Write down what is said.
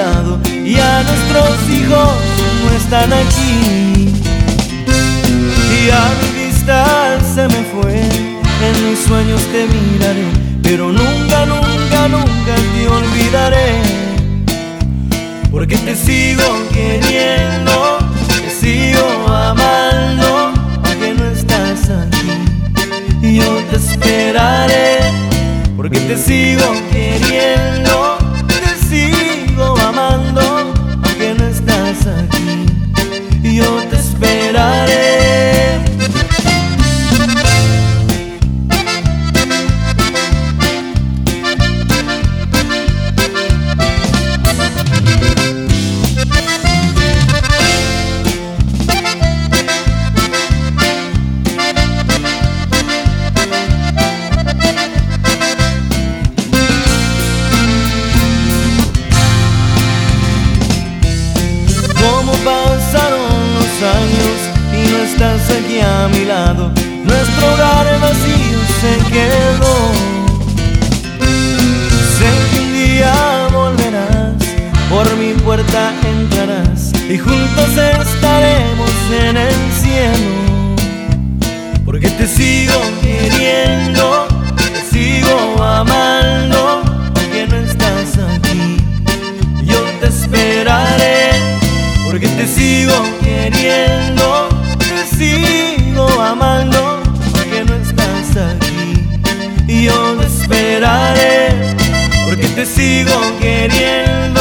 lado, ya nuestros hijos no están aquí. Y a mi vista se me fue, en mis sueños te miraré, pero nunca, nunca, nunca te olvidaré. Porque te sigo queriendo, te sigo amando, aunque no estás aquí. Yo te esperaré, porque te sigo queriendo, te sigo amando, aunque no estás aquí. Yo te esperaré. Pasaron los años y no estás aquí a mi lado, nuestro hogar vacío se quedó. Sé que un día volverás, por mi puerta entrarás y juntos estaremos en el cielo. Porque te sigo queriendo, te sigo amando, aunque no estás aquí. Yo te esperaré, porque te sigo queriendo, te sigo amando, aunque no estás aquí. Y yo te esperaré, porque te sigo queriendo.